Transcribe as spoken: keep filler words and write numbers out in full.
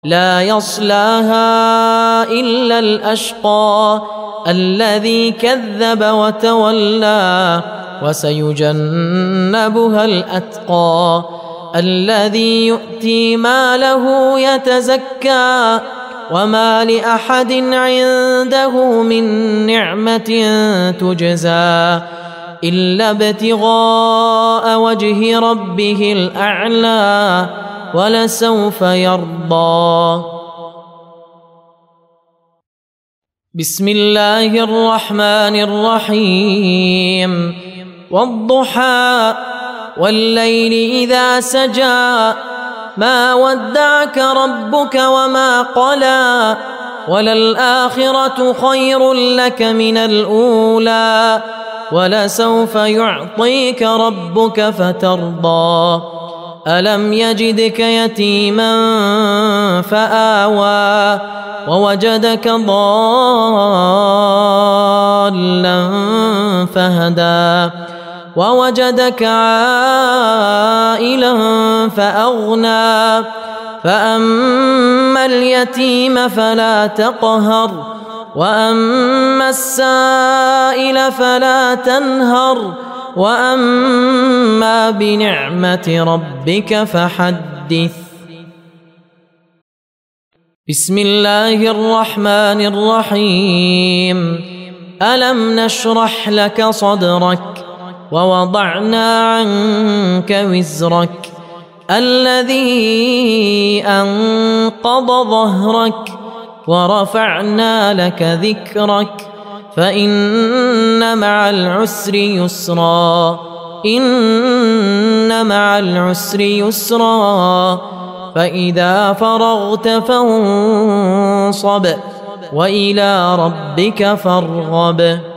لا يصلاها إلا الأشقى الذي كذب وتولى وسيجنبها الأتقى الذي يؤتي ماله يتزكى وما لأحد عنده من نعمة تجزى إلا ابتغاء وجه ربه الأعلى ولسوف يرضى. بسم الله الرحمن الرحيم. والضحى والليل إذا سجى ما ودعك ربك وما قلى وللآخرة خير لك من الأولى ولسوف يعطيك ربك فترضى. ألم يجدك يتيما فآوى ووجدك ضالا فهدى ووجدك عائلا فأغنى فأما اليتيم فلا تقهر وأما السائل فلا تنهر وأما بنعمة ربك فحدث. بسم الله الرحمن الرحيم. ألم نشرح لك صدرك ووضعنا عنك وزرك الذي أنقض ظهرك ورفعنا لك ذكرك فإن مع العسر يسرا إن مع العسر يسرا فإذا فرغت فانصب وإلى ربك فارغب.